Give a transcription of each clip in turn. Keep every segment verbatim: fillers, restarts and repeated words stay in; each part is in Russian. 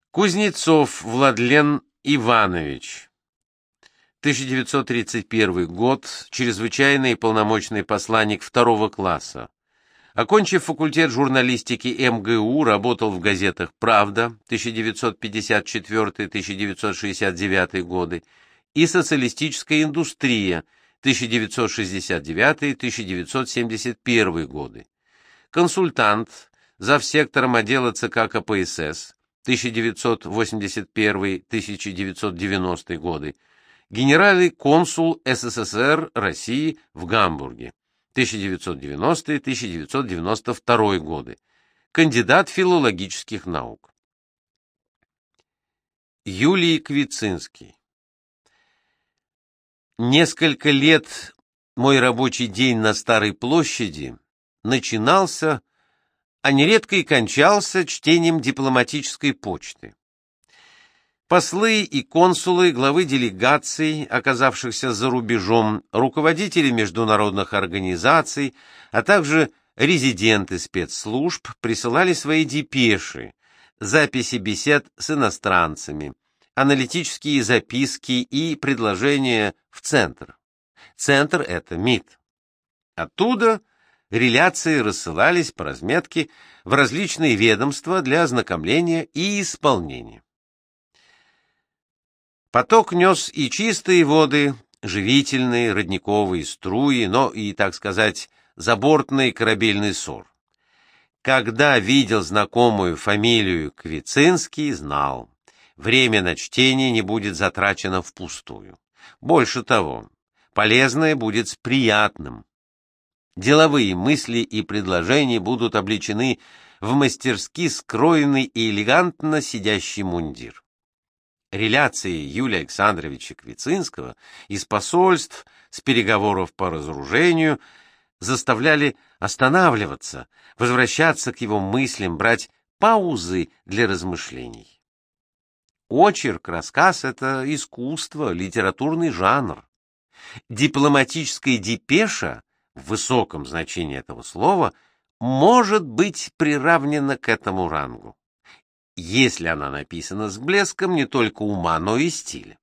Кузнецов Владлен Иванович, тысяча девятьсот тридцать первый год, чрезвычайный и полномочный посланник второго класса. Окончив факультет журналистики эм гэ у, работал в газетах «Правда» тысяча девятьсот пятьдесят четвёртый — тысяча девятьсот шестьдесят девятый годы и «Социалистическая индустрия» тысяча девятьсот шестьдесят девятый — тысяча девятьсот семьдесят первый годы. Консультант, завсектором отдела ЦК ка пэ эс эс тысяча девятьсот восемьдесят первый — тысяча девятьсот девяностый годы, генеральный консул эс эс эс эр России в Гамбурге тысяча девятьсот девяностый — тысяча девятьсот девяносто второй годы, кандидат филологических наук. Юлий Квицинский. Несколько лет мой рабочий день на Старой площади начинался, а нередко и кончался чтением дипломатической почты. Послы и консулы, главы делегаций, оказавшихся за рубежом, руководители международных организаций, а также резиденты спецслужб присылали свои депеши, записи бесед с иностранцами, аналитические записки и предложения в Центр. Центр — это МИД. Оттуда реляции рассылались по разметке в различные ведомства для ознакомления и исполнения. Поток нес и чистые воды, живительные, родниковые струи, но и, так сказать, забортный корабельный ссор. Когда видел знакомую фамилию Квицинский, знал, время на чтение не будет затрачено впустую. Больше того, полезное будет с приятным. Деловые мысли и предложения будут облечены в мастерски скроенный и элегантно сидящий мундир. Реляции Юлия Александровича Квицинского из посольств, с переговоров по разоружению заставляли останавливаться, возвращаться к его мыслям, брать паузы для размышлений. Очерк, рассказ — это искусство, литературный жанр. Дипломатическая депеша, в высоком значении этого слова, может быть приравнена к этому рангу, если она написана с блеском не только ума, но и стиля.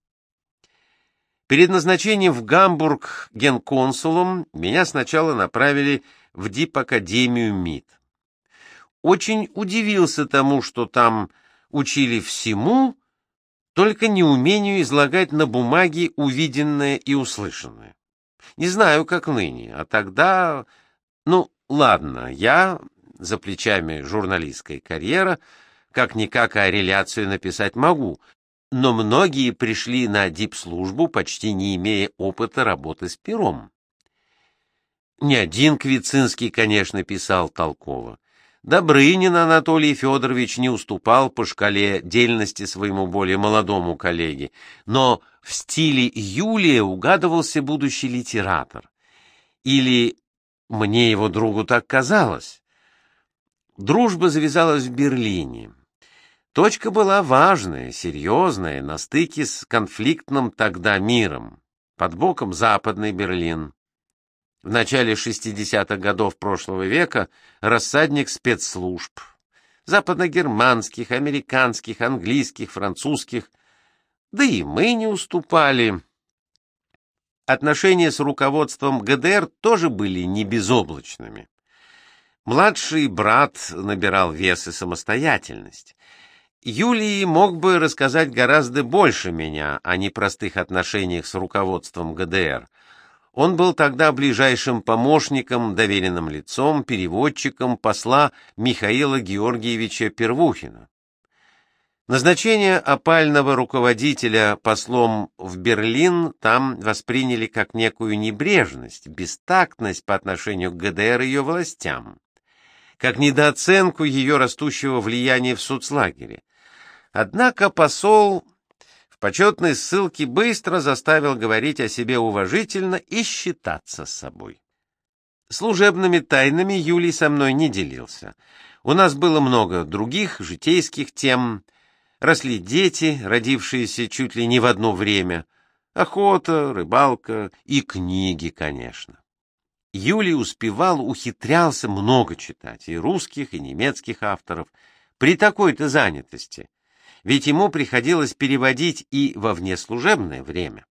Перед назначением в Гамбург генконсулом меня сначала направили в дипакадемию МИД. Очень удивился тому, что там учили всему, только не умению излагать на бумаге увиденное и услышанное. Не знаю, как ныне, а тогда... Ну, ладно, я, за плечами журналистская карьера, как-никак а реляцию написать могу, но многие пришли на дипслужбу, почти не имея опыта работы с пером. Не один Квицинский, конечно, писал толково. Добрынин Анатолий Федорович не уступал по шкале дельности своему более молодому коллеге, но в стиле Юлия угадывался будущий литератор. Или мне, его другу, так казалось. Дружба завязалась в Берлине. Точка была важная, серьезная, на стыке с конфликтным тогда миром. Под боком Западный Берлин. В начале шестидесятых годов прошлого века рассадник спецслужб. Западногерманских, американских, английских, французских. Да и мы не уступали. Отношения с руководством гэ дэ эр тоже были не безоблачными. Младший брат набирал вес и самостоятельность. Юлий мог бы рассказать гораздо больше меня о непростых отношениях с руководством гэ дэ эр. Он был тогда ближайшим помощником, доверенным лицом, переводчиком посла Михаила Георгиевича Первухина. Назначение опального руководителя послом в Берлин там восприняли как некую небрежность, бестактность по отношению к гэ дэ эр и ее властям, как недооценку ее растущего влияния в соцлагере. Однако посол в почетной ссылке быстро заставил говорить о себе уважительно и считаться с собой. Служебными тайнами Юлий со мной не делился. У нас было много других житейских тем. Росли дети, родившиеся чуть ли не в одно время. Охота, рыбалка и книги, конечно. Юлий успевал, ухитрялся много читать, и русских, и немецких авторов, при такой-то занятости. ведь ему приходилось переводить и во внеслужебное время.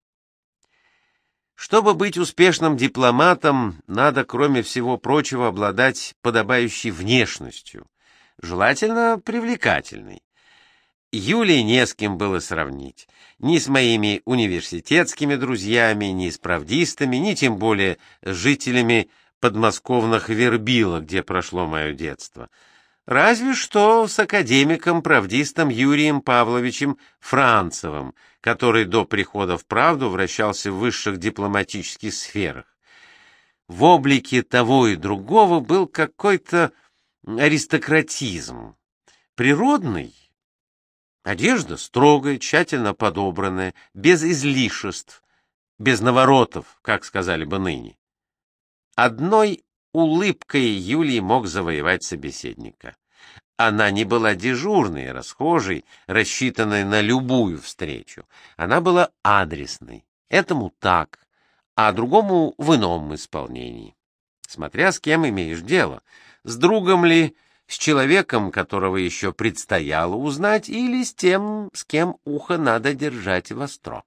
Чтобы быть успешным дипломатом, надо, кроме всего прочего, обладать подобающей внешностью, желательно привлекательной. Юлии не с кем было сравнить, ни с моими университетскими друзьями, ни с правдистами, ни тем более с жителями подмосковных Вербила, где прошло мое детство. Разве что с академиком-правдистом Юрием Павловичем Францевым, который до прихода в правду вращался в высших дипломатических сферах. В облике того и другого был какой-то аристократизм. Природный. Одежда строгая, тщательно подобранная, без излишеств, без наворотов, как сказали бы ныне. Одной улыбкой Юлий мог завоевать собеседника. Она не была дежурной, расхожей, рассчитанной на любую встречу. Она была адресной. Этому так, а другому в ином исполнении. Смотря с кем имеешь дело. С другом ли, с человеком, которого еще предстояло узнать, или с тем, с кем ухо надо держать востро.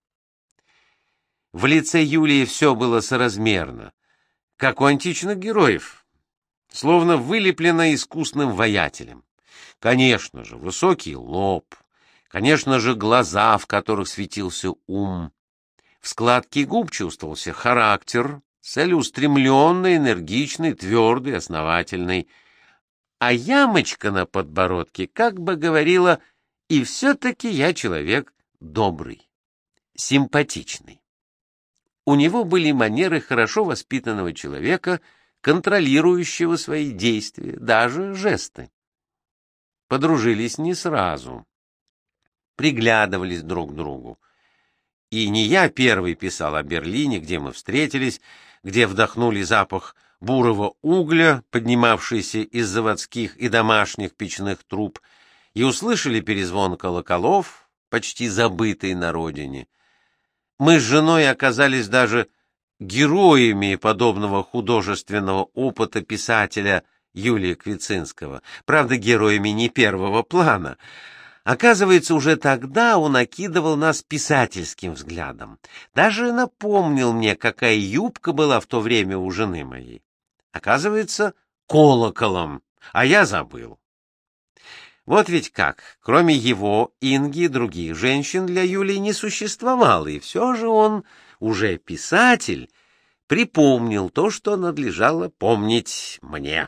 В лице Юлии все было соразмерно, как у античных героев, словно вылеплено искусным воятелем. Конечно же, высокий лоб, конечно же, глаза, в которых светился ум. В складке губ чувствовался характер, целеустремленный, энергичный, твердый, основательный. А ямочка на подбородке как бы говорила: и все-таки я человек добрый, симпатичный. У него были манеры хорошо воспитанного человека, контролирующего свои действия, даже жесты. Подружились не сразу, приглядывались друг к другу. И не я первый писал о Берлине, где мы встретились, где вдохнули запах бурого угля, поднимавшийся из заводских и домашних печных труб, и услышали перезвон колоколов, почти забытый на родине. Мы с женой оказались даже героями подобного художественного опыта писателя Юлия Квицинского, правда, героями не первого плана. Оказывается, уже тогда он окидывал нас писательским взглядом. Даже напомнил мне, какая юбка была в то время у жены моей. Оказывается, колоколом, а я забыл. Вот ведь как, кроме его, Инги, других женщин для Юлии не существовало, и все же он, уже писатель, припомнил то, что надлежало помнить мне.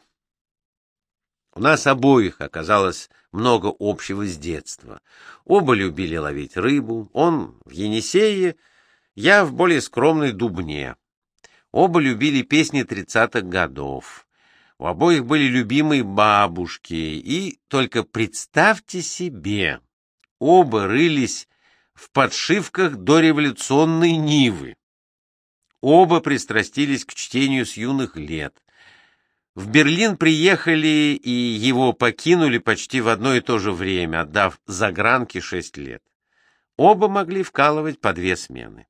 У нас обоих оказалось много общего с детства. Оба любили ловить рыбу, он в Енисее, я в более скромной Дубне. Оба любили песни тридцатых годов. У обоих были любимые бабушки, и только представьте себе, оба рылись в подшивках дореволюционной Нивы. Оба пристрастились к чтению с юных лет. В Берлин приехали и его покинули почти в одно и то же время, отдав загранке шесть лет. Оба могли вкалывать по две смены.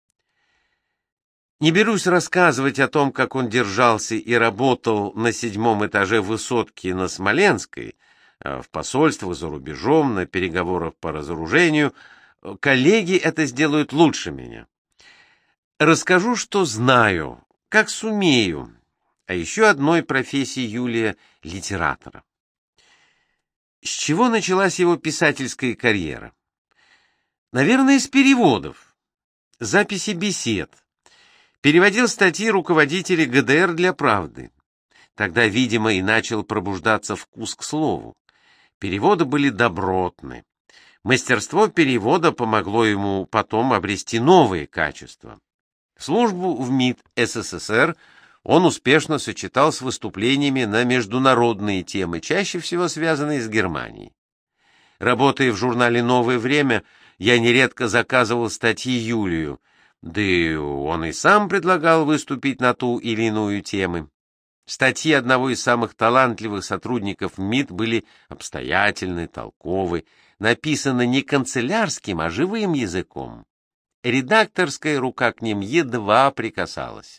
Не берусь рассказывать о том, как он держался и работал на седьмом этаже высотки на Смоленской, в посольствах за рубежом, на переговорах по разоружению. Коллеги это сделают лучше меня. Расскажу, что знаю, как сумею, а еще одной профессии Юлия — литератора. С чего началась его писательская карьера? Наверное, с переводов, записи бесед. Переводил статьи руководителей ГДР для «Правды». Тогда, видимо, и начал пробуждаться вкус к слову. Переводы были добротны. Мастерство перевода помогло ему потом обрести новые качества. Службу в МИД СССР он успешно сочетал с выступлениями на международные темы, чаще всего связанные с Германией. Работая в журнале «Новое время», я нередко заказывал статьи Юлию, да и он и сам предлагал выступить на ту или иную тему. Статьи одного из самых талантливых сотрудников МИД были обстоятельны, толковы, написаны не канцелярским, а живым языком. Редакторская рука к ним едва прикасалась.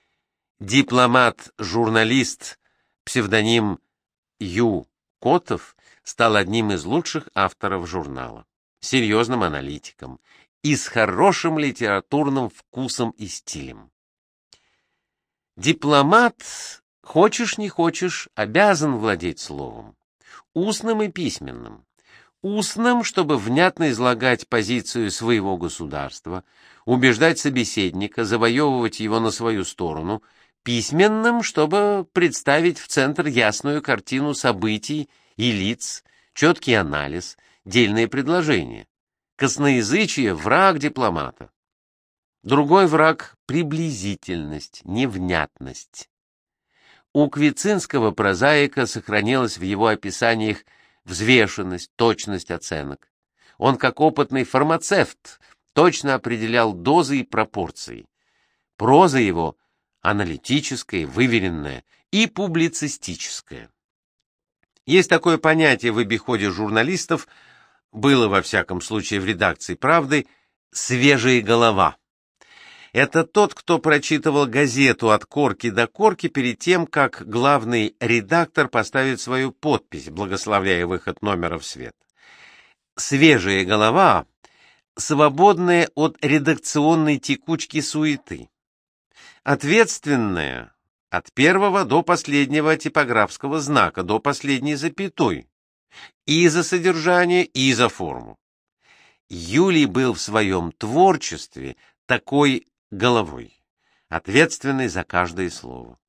Дипломат-журналист, псевдоним Ю. Котов, стал одним из лучших авторов журнала. серьезным аналитиком и с хорошим литературным вкусом и стилем. Дипломат, хочешь не хочешь, обязан владеть словом, устным и письменным. Устным, чтобы внятно излагать позицию своего государства, убеждать собеседника, завоевывать его на свою сторону, письменным, чтобы представить в центр ясную картину событий и лиц, четкий анализ, дельные предложения. Косноязычие — враг дипломата. Другой враг — приблизительность, невнятность. У квицинского прозаика сохранилась в его описаниях взвешенность, точность оценок. Он, как опытный фармацевт, точно определял дозы и пропорции. Проза его аналитическая, выверенная и публицистическая. Есть такое понятие в обиходе журналистов, было во всяком случае в редакции «Правды», «свежая голова». Это тот, кто прочитывал газету от корки до корки перед тем, как главный редактор поставит свою подпись, благословляя выход номера в свет. Свежая голова, свободная от редакционной текучки суеты. Ответственная от первого до последнего типографского знака, до последней запятой. И за содержание, и за форму. Юлий был в своем творчестве такой головой, ответственной за каждое слово.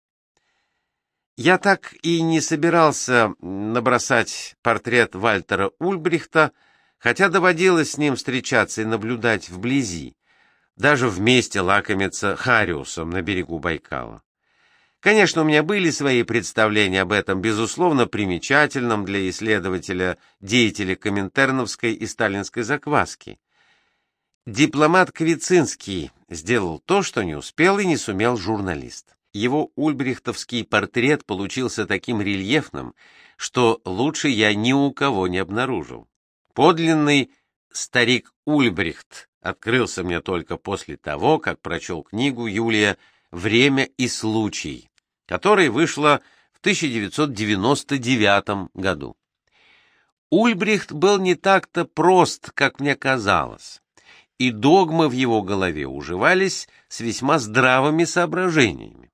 Я так и не собирался набросать портрет Вальтера Ульбрихта, хотя доводилось с ним встречаться и наблюдать вблизи, даже вместе лакомиться хариусом на берегу Байкала. Конечно, у меня были свои представления об этом, безусловно, примечательном для исследователя, деятеля коминтерновской и сталинской закваски. Дипломат Квицинский сделал то, что не успел и не сумел журналист. Его ульбрихтовский портрет получился таким рельефным, что лучше я ни у кого не обнаружил. Подлинный старик Ульбрихт открылся мне только после того, как прочел книгу Юлия «Время и случай», которая вышла в тысяча девятьсот девяносто девятом году. Ульбрихт был не так-то прост, как мне казалось, и догмы в его голове уживались с весьма здравыми соображениями.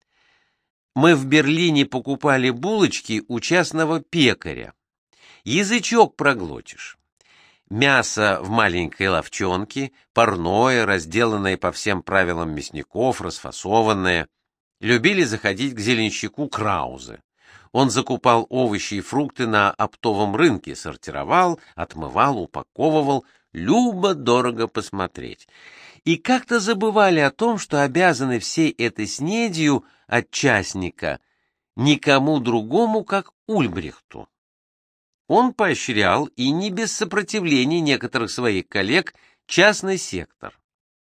Мы в Берлине покупали булочки у частного пекаря. Язычок проглотишь. Мясо в маленькой ловчонке, парное, разделанное по всем правилам мясников, расфасованное. Любили заходить к зеленщику Краузе. Он закупал овощи и фрукты на оптовом рынке, сортировал, отмывал, упаковывал. Любо-дорого посмотреть. И как-то забывали о том, что обязаны всей этой снедью от частника никому другому, как Ульбрихту. Он поощрял, и не без сопротивления некоторых своих коллег, частный сектор.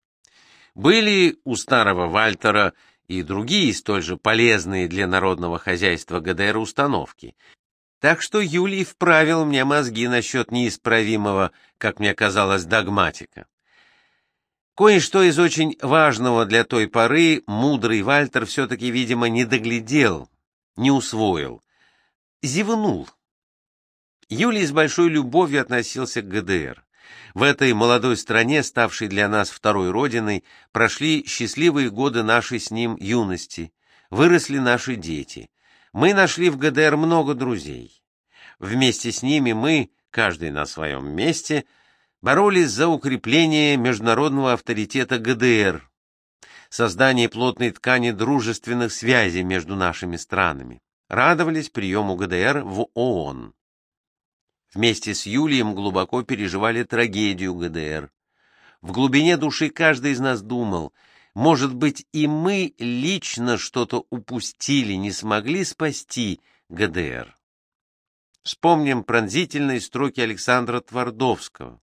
Были у старого Вальтера и другие столь же полезные для народного хозяйства ГДР установки. Так что Юлий вправил мне мозги насчет неисправимого, как мне казалось, догматика. Кое-что из очень важного для той поры мудрый Вальтер все-таки, видимо, не доглядел, не усвоил, зевнул. Юлий с большой любовью относился к ГДР. В этой молодой стране, ставшей для нас второй родиной, прошли счастливые годы нашей с ним юности, выросли наши дети. Мы нашли в ГДР много друзей. Вместе с ними мы, каждый на своем месте, боролись за укрепление международного авторитета ГДР, создание плотной ткани дружественных связей между нашими странами, радовались приему ГДР в ООН. Вместе с Юлием глубоко переживали трагедию ГДР. В глубине души каждый из нас думал, может быть, и мы лично что-то упустили, не смогли спасти ГДР. Вспомним пронзительные строки Александра Твардовского.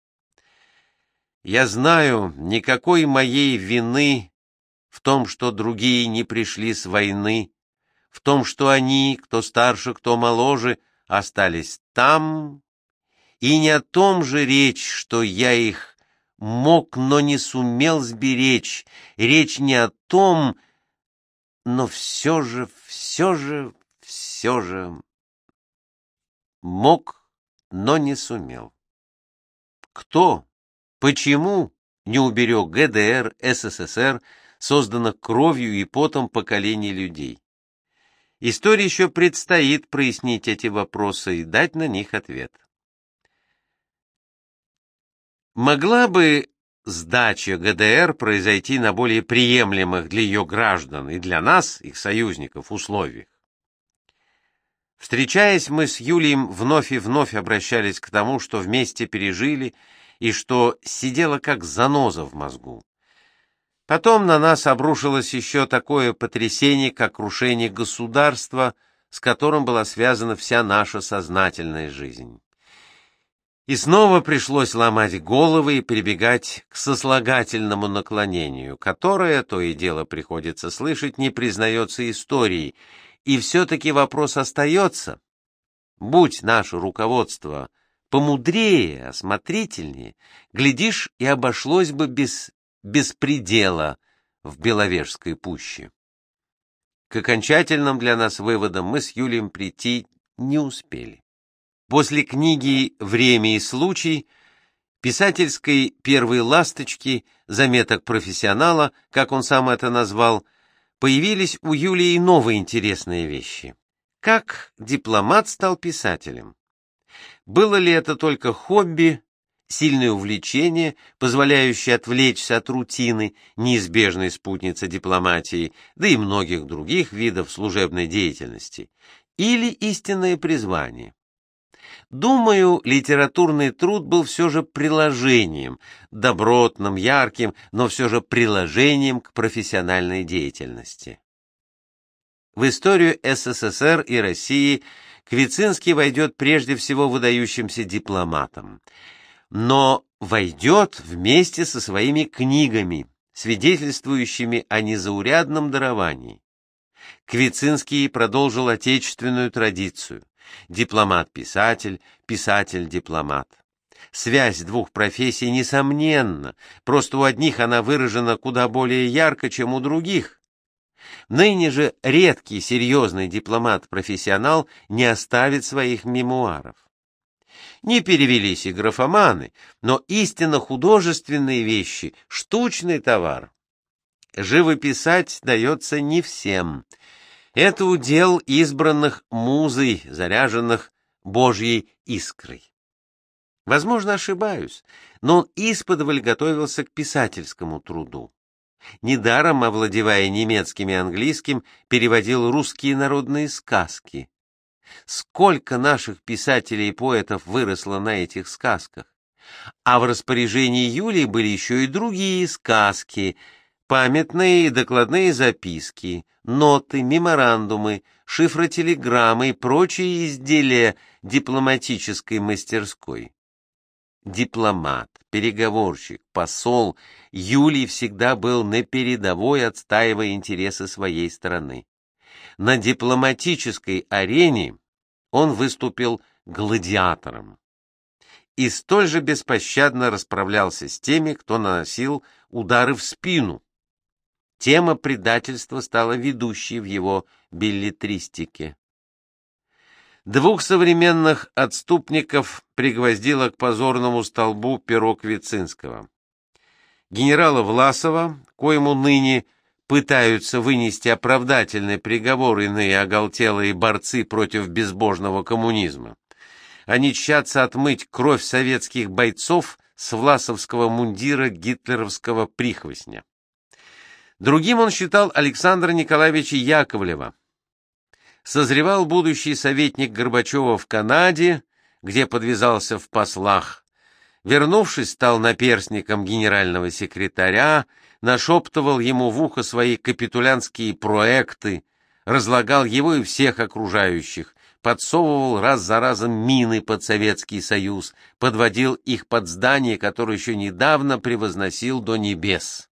«Я знаю, никакой моей вины в том, что другие не пришли с войны, в том, что они, кто старше, кто моложе, остались там, и не о том же речь, что я их мог, но не сумел сберечь, речь не о том, но все же, все же, все же мог, но не сумел». кто, почему не уберег ГДР, СССР, созданных кровью и потом поколений людей? Истории еще предстоит прояснить эти вопросы и дать на них ответ. Могла бы сдача ГДР произойти на более приемлемых для ее граждан и для нас, их союзников, условиях? Встречаясь, мы с Юлием вновь и вновь обращались к тому, что вместе пережили и что сидело как заноза в мозгу. Потом на нас обрушилось еще такое потрясение, как крушение государства, с которым была связана вся наша сознательная жизнь. И снова пришлось ломать головы и прибегать к сослагательному наклонению, которое, то и дело приходится слышать, не признается историей. И все-таки вопрос остается. Будь наше руководство помудрее, осмотрительнее, глядишь, и обошлось бы без беспредела в Беловежской пуще. К окончательным для нас выводам мы с Юлием прийти не успели. После книги «Время и случай», писательской первой ласточки, заметок профессионала, как он сам это назвал, появились у Юлии новые интересные вещи. Как дипломат стал писателем? Было ли это только хобби, сильное увлечение, позволяющее отвлечься от рутины, неизбежной спутницы дипломатии, да и многих других видов служебной деятельности, или истинное призвание? Думаю, литературный труд был все же приложением, добротным, ярким, но все же приложением к профессиональной деятельности. В историю СССР и России Квицинский войдет прежде всего выдающимся дипломатом, но войдет вместе со своими книгами, свидетельствующими о незаурядном даровании. Квицинский продолжил отечественную традицию. Дипломат-писатель, писатель-дипломат. Связь двух профессий несомненна, просто у одних она выражена куда более ярко, чем у других. Ныне же редкий серьезный дипломат-профессионал не оставит своих мемуаров. Не перевелись и графоманы, но истинно художественные вещи – штучный товар. Живописать дается не всем. Это удел избранных музой, заряженных Божьей искрой. Возможно, ошибаюсь, но он исподволь готовился к писательскому труду. Недаром, овладевая немецким и английским, переводил русские народные сказки. Сколько наших писателей и поэтов выросло на этих сказках? А в распоряжении Юлии были еще и другие сказки, памятные и докладные записки, ноты, меморандумы, шифротелеграммы и прочие изделия дипломатической мастерской. Дипломат, переговорщик, посол, Юлий всегда был на передовой, отстаивая интересы своей страны. На дипломатической арене он выступил гладиатором и столь же беспощадно расправлялся с теми, кто наносил удары в спину. Тема предательства стала ведущей в его беллетристике. Двух современных отступников пригвоздило к позорному столбу перо Квицинского. Генерала Власова, коему ныне пытаются вынести оправдательный приговор иные оголтелые борцы против безбожного коммунизма. Они тщатся отмыть кровь советских бойцов с власовского мундира гитлеровского прихвостня. Другим он считал Александра Николаевича Яковлева. Созревал будущий советник Горбачева в Канаде, где подвязался в послах. Вернувшись, стал наперсником генерального секретаря, нашептывал ему в ухо свои капитулянские проекты, разлагал его и всех окружающих, подсовывал раз за разом мины под Советский Союз, подводил их под здание, которое еще недавно превозносил до небес.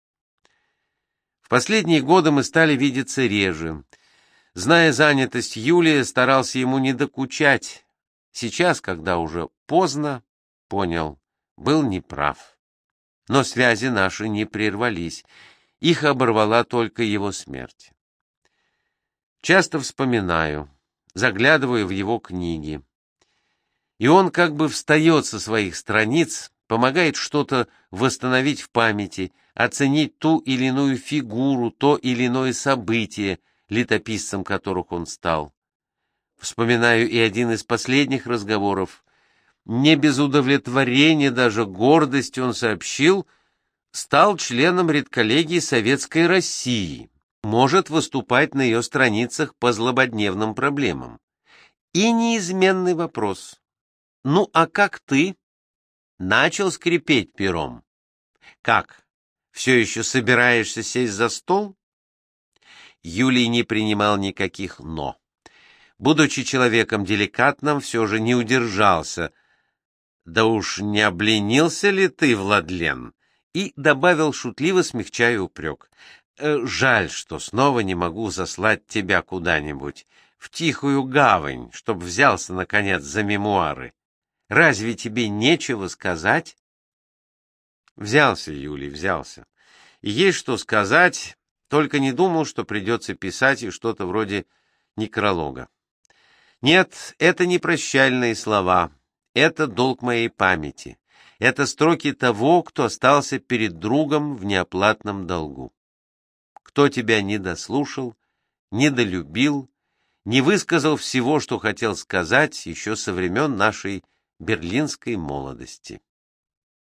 В последние годы мы стали видеться реже. Зная занятость Юлия, старался ему не докучать. Сейчас, когда уже поздно, понял, был неправ. Но связи наши не прервались, их оборвала только его смерть. Часто вспоминаю, заглядываю в его книги, и он как бы встает со своих страниц, помогает что-то восстановить в памяти, оценить ту или иную фигуру, то или иное событие, летописцем которых он стал. Вспоминаю и один из последних разговоров. Не без удовлетворения, даже гордости он сообщил, стал членом редколлегии Советской России, может выступать на ее страницах по злободневным проблемам. И неизменный вопрос. Ну, а как ты? Начал скрипеть пером. Как? Все еще собираешься сесть за стол? Юлий не принимал никаких «но». Будучи человеком деликатным, все же не удержался. Да уж не обленился ли ты, Владлен? И добавил, шутливо смягчая упрек. Жаль, что снова не могу заслать тебя куда-нибудь, в тихую гавань, чтоб взялся, наконец, за мемуары. Разве тебе нечего сказать? Взялся, Юлий, взялся. И есть что сказать, только не думал, что придется писать и что-то вроде некролога. Нет, это не прощальные слова, это долг моей памяти, это строки того, кто остался перед другом в неоплатном долгу. Кто тебя не дослушал, недолюбил, не высказал всего, что хотел сказать еще со времен нашей берлинской молодости.